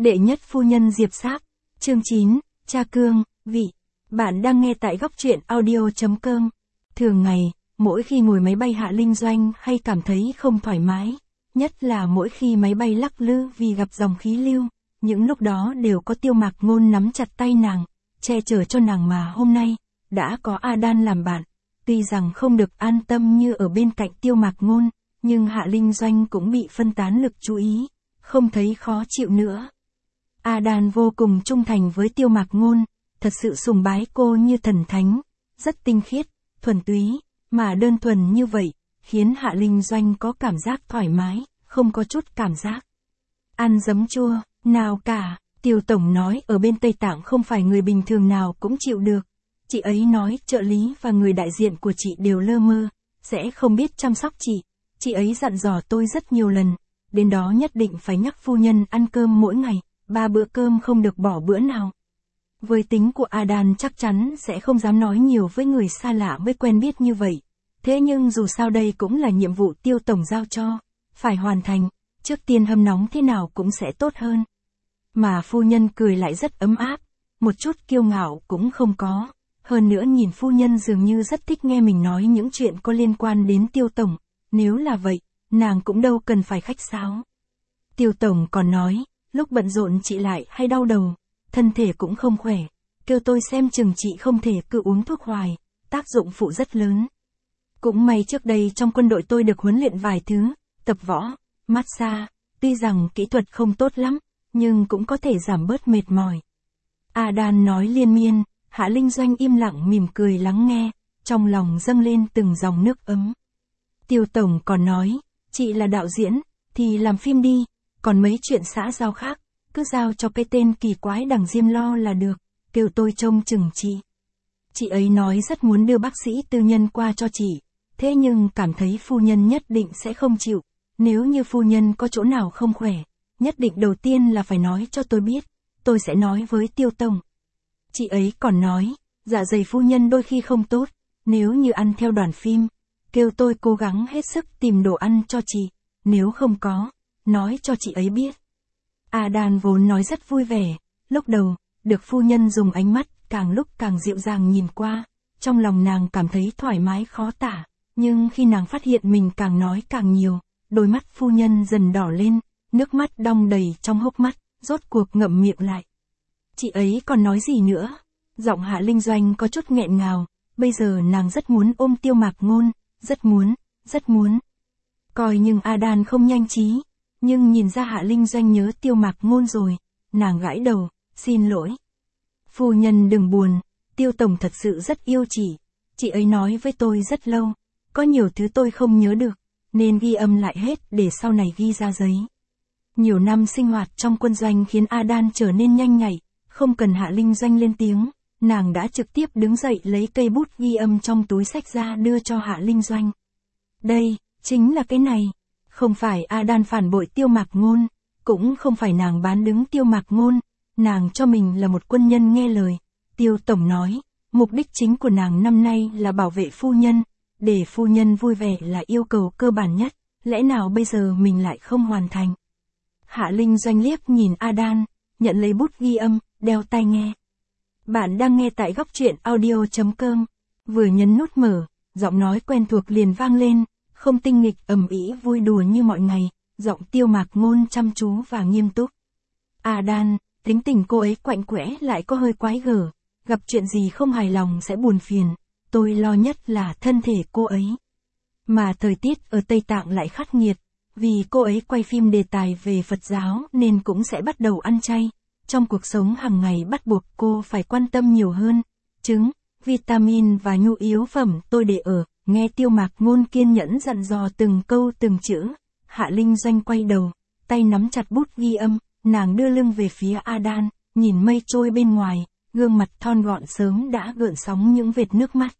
Đệ nhất phu nhân Diệp Sáp, chương 9, Cha Cương, vị. Bạn đang nghe tại góc truyện audio.com. Thường ngày, mỗi khi ngồi máy bay Hạ Linh Doanh hay cảm thấy không thoải mái, nhất là mỗi khi máy bay lắc lư vì gặp dòng khí lưu, những lúc đó đều có Tiêu Mạc Ngôn nắm chặt tay nàng, che chở cho nàng mà hôm nay, đã có A Đan làm bạn. Tuy rằng không được an tâm như ở bên cạnh Tiêu Mạc Ngôn, nhưng Hạ Linh Doanh cũng bị phân tán lực chú ý, không thấy khó chịu nữa. A Đan vô cùng trung thành với Tiêu Mạc Ngôn, thật sự sùng bái cô như thần thánh, rất tinh khiết, thuần túy, mà đơn thuần như vậy, khiến Hạ Linh Doanh có cảm giác thoải mái, không có chút cảm giác ăn giấm chua, nào cả. Tiêu Tổng nói ở bên Tây Tạng không phải người bình thường nào cũng chịu được. Chị ấy nói trợ lý và người đại diện của chị đều lơ mơ, sẽ không biết chăm sóc chị. Chị ấy dặn dò tôi rất nhiều lần, đến đó nhất định phải nhắc phu nhân ăn cơm mỗi ngày, 3 bữa cơm không được bỏ bữa nào. Với tính của A Đan chắc chắn sẽ không dám nói nhiều với người xa lạ mới quen biết như vậy. Thế nhưng dù sao đây cũng là nhiệm vụ Tiêu Tổng giao cho, phải hoàn thành, trước tiên hâm nóng thế nào cũng sẽ tốt hơn. Mà phu nhân cười lại rất ấm áp, một chút kiêu ngạo cũng không có. Hơn nữa nhìn phu nhân dường như rất thích nghe mình nói những chuyện có liên quan đến Tiêu Tổng, nếu là vậy, nàng cũng đâu cần phải khách sáo. Tiêu Tổng còn nói, lúc bận rộn chị lại hay đau đầu, thân thể cũng không khỏe, kêu tôi xem chừng chị không thể cứ uống thuốc hoài, tác dụng phụ rất lớn. Cũng may trước đây trong quân đội tôi được huấn luyện vài thứ, tập võ, massage, tuy rằng kỹ thuật không tốt lắm, nhưng cũng có thể giảm bớt mệt mỏi. A Đan nói liên miên, Hạ Linh Doanh im lặng mỉm cười lắng nghe, trong lòng dâng lên từng dòng nước ấm. Tiêu Tổng còn nói, chị là đạo diễn, thì làm phim đi, còn mấy chuyện xã giao khác, cứ giao cho cái tên kỳ quái đằng Diêm lo là được, kêu tôi trông chừng chị. Chị ấy nói rất muốn đưa bác sĩ tư nhân qua cho chị, thế nhưng cảm thấy phu nhân nhất định sẽ không chịu, nếu như phu nhân có chỗ nào không khỏe, nhất định đầu tiên là phải nói cho tôi biết, tôi sẽ nói với Tiêu Tổng. Chị ấy còn nói, dạ dày phu nhân đôi khi không tốt, nếu như ăn theo đoàn phim, kêu tôi cố gắng hết sức tìm đồ ăn cho chị, nếu không có, nói cho chị ấy biết. A Đan vốn nói rất vui vẻ, lúc đầu, được phu nhân dùng ánh mắt càng lúc càng dịu dàng nhìn qua, trong lòng nàng cảm thấy thoải mái khó tả, nhưng khi nàng phát hiện mình càng nói càng nhiều, đôi mắt phu nhân dần đỏ lên, nước mắt đong đầy trong hốc mắt, rốt cuộc ngậm miệng lại. Chị ấy còn nói gì nữa? Giọng Hạ Linh Doanh có chút nghẹn ngào, bây giờ nàng rất muốn ôm Tiêu Mạc Ngôn, rất muốn. Coi nhưng A Đan không nhanh trí, nhưng nhìn ra Hạ Linh Doanh nhớ Tiêu Mạc Ngôn rồi, nàng gãi đầu, xin lỗi. Phu nhân đừng buồn, Tiêu Tổng thật sự rất yêu chị ấy nói với tôi rất lâu, có nhiều thứ tôi không nhớ được, nên ghi âm lại hết để sau này ghi ra giấy. Nhiều năm sinh hoạt trong quân doanh khiến A Đan trở nên nhanh nhạy, không cần Hạ Linh Doanh lên tiếng, nàng đã trực tiếp đứng dậy lấy cây bút ghi âm trong túi xách ra đưa cho Hạ Linh Doanh. Đây, chính là cái này, không phải A Đan phản bội Tiêu Mạc Ngôn, cũng không phải nàng bán đứng Tiêu Mạc Ngôn, nàng cho mình là một quân nhân nghe lời. Tiêu Tổng nói, mục đích chính của nàng năm nay là bảo vệ phu nhân, để phu nhân vui vẻ là yêu cầu cơ bản nhất, lẽ nào bây giờ mình lại không hoàn thành. Hạ Linh Doanh liếc nhìn A Đan, nhận lấy bút ghi âm, đeo tai nghe. Bạn đang nghe tại góc truyện audio.com, vừa nhấn nút mở, giọng nói quen thuộc liền vang lên, không tinh nghịch ầm ĩ vui đùa như mọi ngày, giọng Tiêu Mạc Ngôn chăm chú và nghiêm túc. A Đan, tính tình cô ấy quạnh quẽ lại có hơi quái gở, gặp chuyện gì không hài lòng sẽ buồn phiền, tôi lo nhất là thân thể cô ấy. Mà thời tiết ở Tây Tạng lại khắc nghiệt, vì cô ấy quay phim đề tài về Phật giáo nên cũng sẽ bắt đầu ăn chay. Trong cuộc sống hàng ngày bắt buộc cô phải quan tâm nhiều hơn, trứng, vitamin và nhu yếu phẩm tôi để ở, nghe Tiêu Mạc Ngôn kiên nhẫn dặn dò từng câu từng chữ. Hạ Linh Doanh quay đầu, tay nắm chặt bút ghi âm, nàng đưa lưng về phía A Đan, nhìn mây trôi bên ngoài, gương mặt thon gọn sớm đã gợn sóng những vệt nước mắt.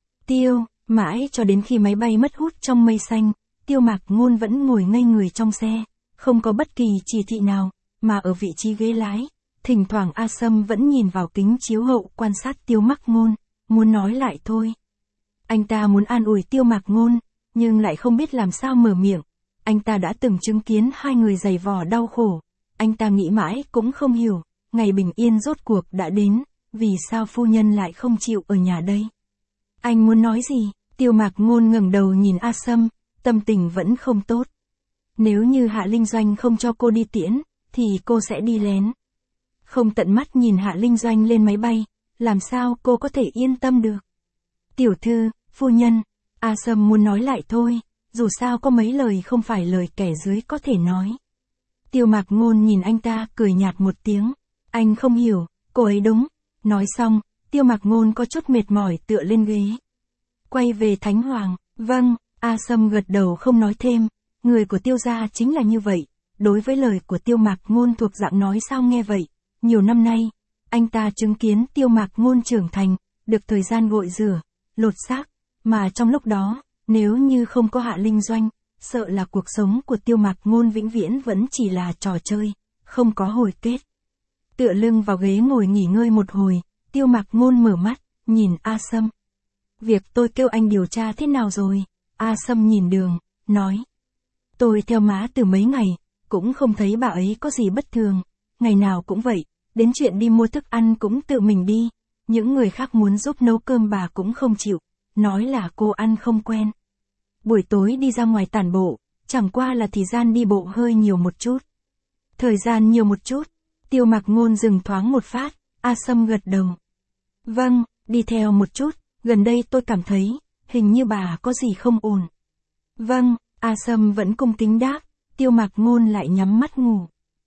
Mãi cho đến khi máy bay mất hút trong mây xanh, Tiêu Mạc Ngôn vẫn ngồi ngây người trong xe, không có bất kỳ chỉ thị nào, mà ở vị trí ghế lái, thỉnh thoảng A Sâm vẫn nhìn vào kính chiếu hậu quan sát Tiêu Mạc Ngôn, muốn nói lại thôi. Anh ta muốn an ủi Tiêu Mạc Ngôn, nhưng lại không biết làm sao mở miệng, anh ta đã từng chứng kiến hai người giày vò đau khổ, Anh ta nghĩ mãi cũng không hiểu, ngày bình yên rốt cuộc đã đến, vì sao phu nhân lại không chịu ở nhà đây? Anh muốn nói gì? Tiêu Mạc Ngôn ngẩng đầu nhìn A Sâm, tâm tình vẫn không tốt. Nếu như Hạ Linh Doanh không cho cô đi tiễn, thì cô sẽ đi lén. Không tận mắt nhìn Hạ Linh Doanh lên máy bay, làm sao cô có thể yên tâm được? Tiểu thư, phu nhân, A Sâm muốn nói lại thôi, dù sao có mấy lời không phải lời kẻ dưới có thể nói. Tiêu Mạc Ngôn nhìn anh ta cười nhạt một tiếng, anh không hiểu, cô ấy đúng. Nói xong, Tiêu Mạc Ngôn có chút mệt mỏi tựa lên ghế. Quay về Thánh Hoàng, vâng, A Sâm gật đầu không nói thêm, người của Tiêu gia chính là như vậy, đối với lời của Tiêu Mạc Ngôn thuộc dạng nói sao nghe vậy. Nhiều năm nay, anh ta chứng kiến Tiêu Mạc Ngôn trưởng thành, được thời gian gội rửa, lột xác, mà trong lúc đó, nếu như không có Hạ Linh Doanh, sợ là cuộc sống của Tiêu Mạc Ngôn vĩnh viễn vẫn chỉ là trò chơi, không có hồi kết. Tựa lưng vào ghế ngồi nghỉ ngơi một hồi, Tiêu Mạc Ngôn mở mắt, nhìn A Sâm. Việc tôi kêu anh điều tra thế nào rồi? A Sâm nhìn đường, nói. Tôi theo má từ mấy ngày, cũng không thấy bà ấy có gì bất thường, ngày nào cũng vậy, đến chuyện đi mua thức ăn cũng tự mình đi, những người khác muốn giúp nấu cơm bà cũng không chịu, nói là cô ăn không quen. Buổi tối đi ra ngoài tản bộ, chẳng qua là thời gian đi bộ hơi nhiều một chút. Thời gian nhiều một chút, Tiêu Mạc Ngôn dừng thoáng một phát, A Sâm gật đầu. Vâng, đi theo một chút, gần đây tôi cảm thấy, hình như bà có gì không ổn. Vâng, A Sâm vẫn cung kính đáp, Tiêu Mạc Ngôn lại nhắm mắt ngủ.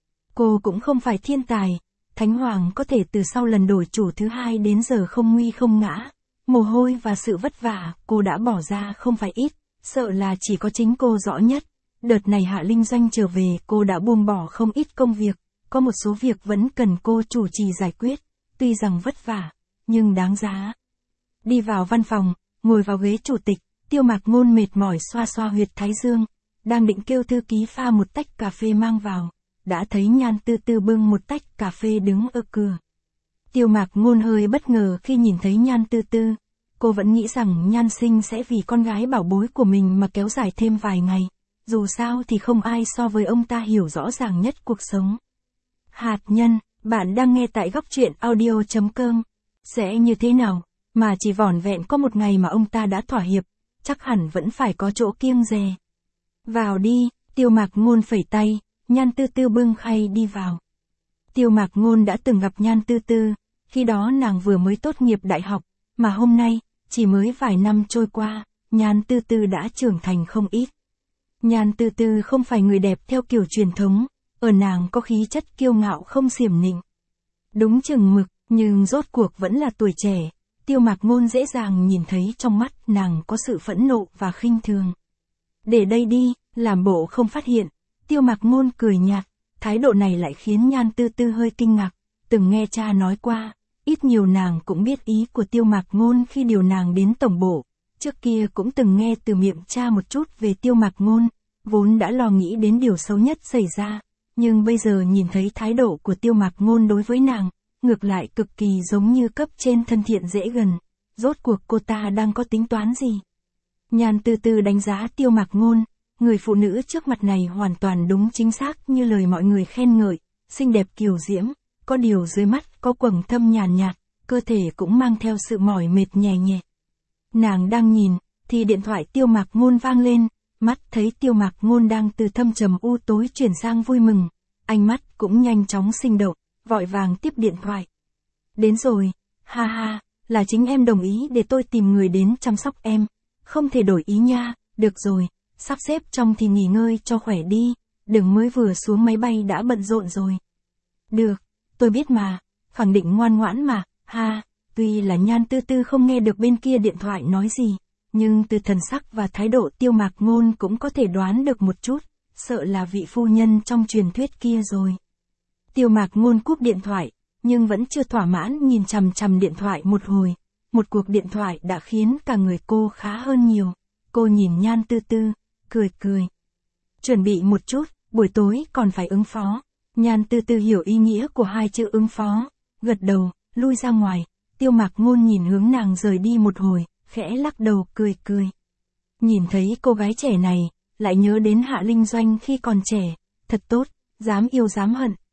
Cô cũng không phải thiên tài, Thánh Hoàng có thể từ sau lần đổi chủ thứ 2 đến giờ không nguy không ngã. Mồ hôi và sự vất vả cô đã bỏ ra không phải ít, sợ là chỉ có chính cô rõ nhất. Đợt này Hạ Linh Doanh trở về cô đã buông bỏ không ít công việc, có một số việc vẫn cần cô chủ trì giải quyết, tuy rằng vất vả, nhưng đáng giá. Đi vào văn phòng, ngồi vào ghế chủ tịch, Tiêu Mạc Ngôn mệt mỏi xoa xoa huyệt thái dương, đang định kêu thư ký pha một tách cà phê mang vào, đã thấy Nhan Tư Tư bưng một tách cà phê đứng ở cửa. Tiêu Mạc Ngôn hơi bất ngờ khi nhìn thấy Nhan Tư Tư, cô vẫn nghĩ rằng Nhan Sinh sẽ vì con gái bảo bối của mình mà kéo dài thêm vài ngày, dù sao thì không ai so với ông ta hiểu rõ ràng nhất cuộc sống. Hạt nhân, bạn đang nghe tại góc truyện audio.com, sẽ như thế nào, mà chỉ vỏn vẹn có một ngày mà ông ta đã thỏa hiệp, chắc hẳn vẫn phải có chỗ kiêng dè. Vào đi, Tiêu Mạc Ngôn phẩy tay, Nhan Tư Tư bưng khay đi vào. Tiêu Mạc Ngôn đã từng gặp Nhan Tư Tư, khi đó nàng vừa mới tốt nghiệp đại học, mà hôm nay, chỉ mới vài năm trôi qua, Nhan Tư Tư đã trưởng thành không ít. Nhan Tư Tư không phải người đẹp theo kiểu truyền thống, ở nàng có khí chất kiêu ngạo không xiểm nịnh. Đúng chừng mực, nhưng rốt cuộc vẫn là tuổi trẻ, Tiêu Mạc Ngôn dễ dàng nhìn thấy trong mắt nàng có sự phẫn nộ và khinh thường. Để đây đi, làm bộ không phát hiện, Tiêu Mạc Ngôn cười nhạt, thái độ này lại khiến Nhan Tư Tư hơi kinh ngạc, từng nghe cha nói qua, ít nhiều nàng cũng biết ý của Tiêu Mạc Ngôn khi điều nàng đến tổng bộ, trước kia cũng từng nghe từ miệng cha một chút về Tiêu Mạc Ngôn, vốn đã lo nghĩ đến điều xấu nhất xảy ra, nhưng bây giờ nhìn thấy thái độ của Tiêu Mạc Ngôn đối với nàng, ngược lại cực kỳ giống như cấp trên thân thiện dễ gần, rốt cuộc cô ta đang có tính toán gì? Nhan Tư Tư đánh giá Tiêu Mạc Ngôn, người phụ nữ trước mặt này hoàn toàn đúng chính xác như lời mọi người khen ngợi, xinh đẹp kiều diễm, có điều dưới mắt có quầng thâm nhàn nhạt, cơ thể cũng mang theo sự mỏi mệt nhẹ nhẹ. Nàng đang nhìn, thì điện thoại Tiêu Mạc Ngôn vang lên, mắt thấy Tiêu Mạc Ngôn đang từ thâm trầm u tối chuyển sang vui mừng, ánh mắt cũng nhanh chóng sinh động, vội vàng tiếp điện thoại. Đến rồi, ha ha, là chính em đồng ý để tôi tìm người đến chăm sóc em, không thể đổi ý nha, được rồi, sắp xếp trong thì nghỉ ngơi cho khỏe đi, đừng mới vừa xuống máy bay đã bận rộn rồi. Được, tôi biết mà, khẳng định ngoan ngoãn mà, ha, tuy là Nhan Tư Tư không nghe được bên kia điện thoại nói gì, nhưng từ thần sắc và thái độ Tiêu Mạc Ngôn cũng có thể đoán được một chút, sợ là vị phu nhân trong truyền thuyết kia rồi. Tiêu Mạc Ngôn cúp điện thoại, nhưng vẫn chưa thỏa mãn nhìn chằm chằm điện thoại một hồi, một cuộc điện thoại đã khiến cả người cô khá hơn nhiều, cô nhìn Nhan Tư Tư, cười cười. Chuẩn bị một chút, buổi tối còn phải ứng phó. Nhan Tư Tư hiểu ý nghĩa của hai chữ ứng phó, gật đầu, lui ra ngoài, Tiêu Mạc Ngôn nhìn hướng nàng rời đi một hồi, khẽ lắc đầu cười cười. Nhìn thấy cô gái trẻ này, lại nhớ đến Hạ Linh Doanh khi còn trẻ, thật tốt, dám yêu dám hận,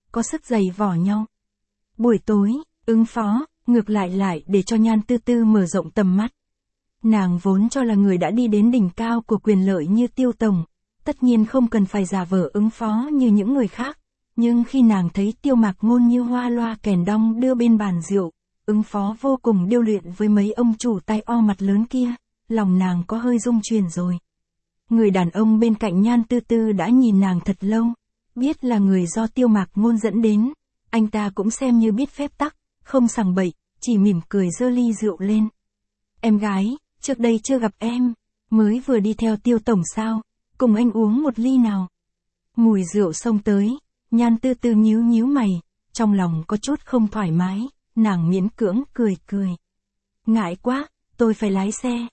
có sức giày vò nhau. Buổi tối, ứng phó, ngược lại để cho Nhan Tư Tư mở rộng tầm mắt. Nàng vốn cho là người đã đi đến đỉnh cao của quyền lợi như Tiêu Tổng, tất nhiên không cần phải giả vờ ứng phó như những người khác. Nhưng khi nàng thấy Tiêu Mạc Ngôn như hoa loa kèn đong đưa bên bàn rượu, ứng phó vô cùng điêu luyện với mấy ông chủ tai o mặt lớn kia, lòng nàng có hơi rung chuyển rồi. Người đàn ông bên cạnh Nhan Tư Tư đã nhìn nàng thật lâu, biết là người do Tiêu Mạc Ngôn dẫn đến, anh ta cũng xem như biết phép tắc, không sằng bậy, chỉ mỉm cười giơ ly rượu lên. Em gái, trước đây chưa gặp em, mới vừa đi theo Tiêu Tổng sao, cùng anh uống một ly nào. Mùi rượu xông tới, Nhan Tư Tư nhíu mày, trong lòng có chút không thoải mái, nàng miễn cưỡng cười. Ngại quá, tôi phải lái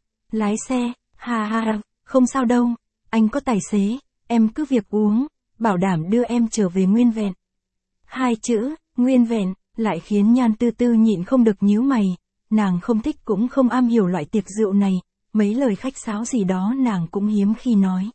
xe, ha, không sao đâu, anh có tài xế, em cứ việc uống, bảo đảm đưa em trở về nguyên vẹn. Hai chữ, nguyên vẹn, lại khiến Nhan Tư Tư nhịn không được nhíu mày, nàng không thích cũng không am hiểu loại tiệc rượu này, mấy lời khách sáo gì đó nàng cũng hiếm khi nói.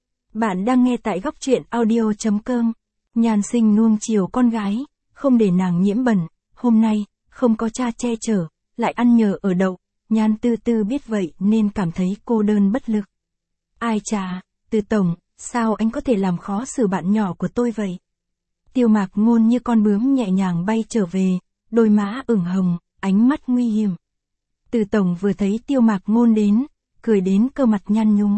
Bạn đang nghe tại góc truyện audio.com. Nhan Sinh nuông chiều con gái, không để nàng nhiễm bẩn, hôm nay, không có cha che chở, lại ăn nhờ ở đậu, Nhan Tư Tư biết vậy nên cảm thấy cô đơn bất lực. Ai chà, Tư Tổng, sao anh có thể làm khó xử bạn nhỏ của tôi vậy? Tiêu Mạc Ngôn như con bướm nhẹ nhàng bay trở về, đôi má ửng hồng, ánh mắt nguy hiểm. Tư Tổng vừa thấy Tiêu Mạc Ngôn đến, cười đến cơ mặt nhăn nhúm.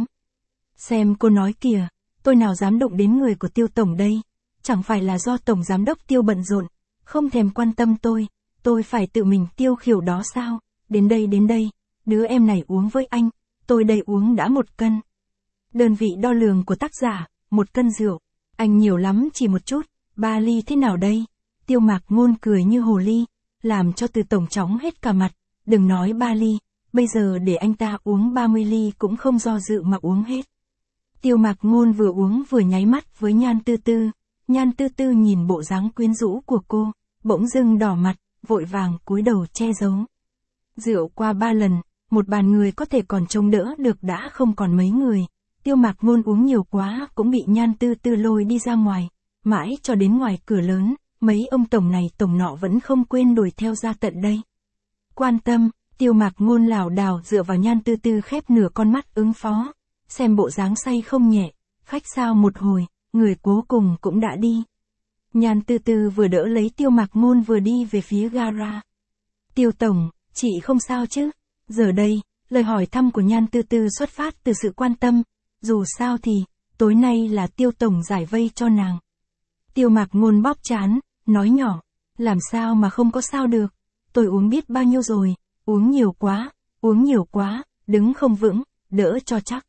Xem cô nói kìa, tôi nào dám động đến người của Tiêu Tổng đây, chẳng phải là do Tổng Giám đốc Tiêu bận rộn, không thèm quan tâm tôi phải tự mình tiêu khiểu đó sao, đến đây, đứa em này uống với anh, tôi đây uống đã 1 cân. Đơn vị đo lường của tác giả, 1 cân rượu, anh nhiều lắm chỉ một chút, 3 ly thế nào đây? Tiêu Mạc Ngôn cười như hồ ly, làm cho Từ Tổng chóng hết cả mặt, đừng nói 3 ly, bây giờ để anh ta uống 30 ly cũng không do dự mà uống hết. Tiêu Mạc Ngôn vừa uống vừa nháy mắt với Nhan Tư Tư, Nhan Tư Tư nhìn bộ dáng quyến rũ của cô, bỗng dưng đỏ mặt, vội vàng cúi đầu che giấu. Rượu qua 3 lần, một bàn người có thể còn chống đỡ được đã không còn mấy người. Tiêu Mạc Ngôn uống nhiều quá cũng bị Nhan Tư Tư lôi đi ra ngoài, mãi cho đến ngoài cửa lớn, mấy ông tổng này tổng nọ vẫn không quên đuổi theo ra tận đây. Quan tâm, Tiêu Mạc Ngôn lảo đảo dựa vào Nhan Tư Tư khép nửa con mắt ứng phó, xem bộ dáng say không nhẹ, khách sao một hồi, người cuối cùng cũng đã đi. Nhan Tư Tư vừa đỡ lấy Tiêu Mạc Ngôn vừa đi về phía gara. Tiêu Tổng, chị không sao chứ? Giờ đây, lời hỏi thăm của Nhan Tư Tư xuất phát từ sự quan tâm, dù sao thì, tối nay là Tiêu Tổng giải vây cho nàng. Tiêu Mạc Ngôn bóp trán, nói nhỏ, làm sao mà không có sao được, tôi uống biết bao nhiêu rồi, uống nhiều quá, đứng không vững, đỡ cho chắc.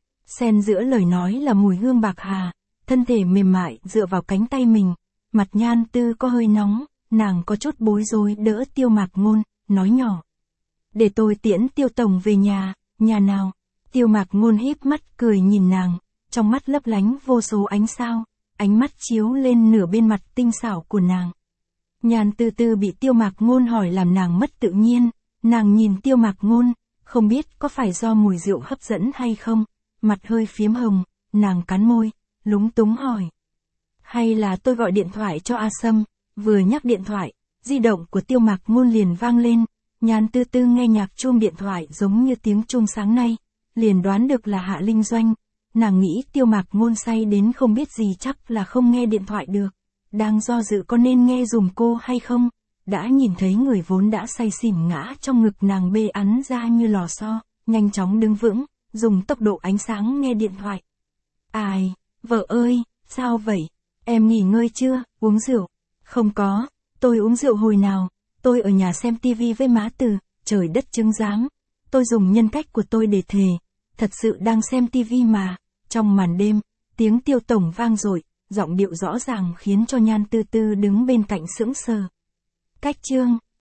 Xen giữa lời nói là mùi hương bạc hà, thân thể mềm mại dựa vào cánh tay mình, mặt Nhan Tư có hơi nóng, nàng có chút bối rối đỡ Tiêu Mạc Ngôn, nói nhỏ. Để tôi tiễn Tiêu Tổng về nhà nào. Tiêu Mạc Ngôn híp mắt cười nhìn nàng, trong mắt lấp lánh vô số ánh sao, ánh mắt chiếu lên nửa bên mặt tinh xảo của nàng. Nhan Tư Tư bị Tiêu Mạc Ngôn hỏi làm nàng mất tự nhiên, nàng nhìn Tiêu Mạc Ngôn, không biết có phải do mùi rượu hấp dẫn hay không, mặt hơi phiếm hồng, nàng cắn môi, lúng túng hỏi. Hay là tôi gọi điện thoại cho A Sâm, vừa nhắc điện thoại, di động của Tiêu Mạc Ngôn liền vang lên, Nhan Tư Tư nghe nhạc chuông điện thoại giống như tiếng chuông sáng nay, liền đoán được là Hạ Linh Doanh, nàng nghĩ Tiêu Mạc Ngôn say đến không biết gì chắc là không nghe điện thoại được, đang do dự có nên nghe dùm cô hay không, đã nhìn thấy người vốn đã say xỉn ngã trong ngực nàng bê ắn ra như lò xo, nhanh chóng đứng vững, dùng tốc độ ánh sáng nghe điện thoại. Ai, vợ ơi, sao vậy, em nghỉ ngơi chưa, uống rượu? Không có, tôi uống rượu hồi nào, tôi ở nhà xem tivi với má Từ, trời đất chứng giám, tôi dùng nhân cách của tôi để thề, thật sự đang xem tivi mà. Trong màn đêm, tiếng Tiêu Tổng vang dội, giọng điệu rõ ràng khiến cho Nhan Tư Tư đứng bên cạnh sững sờ. Cách chương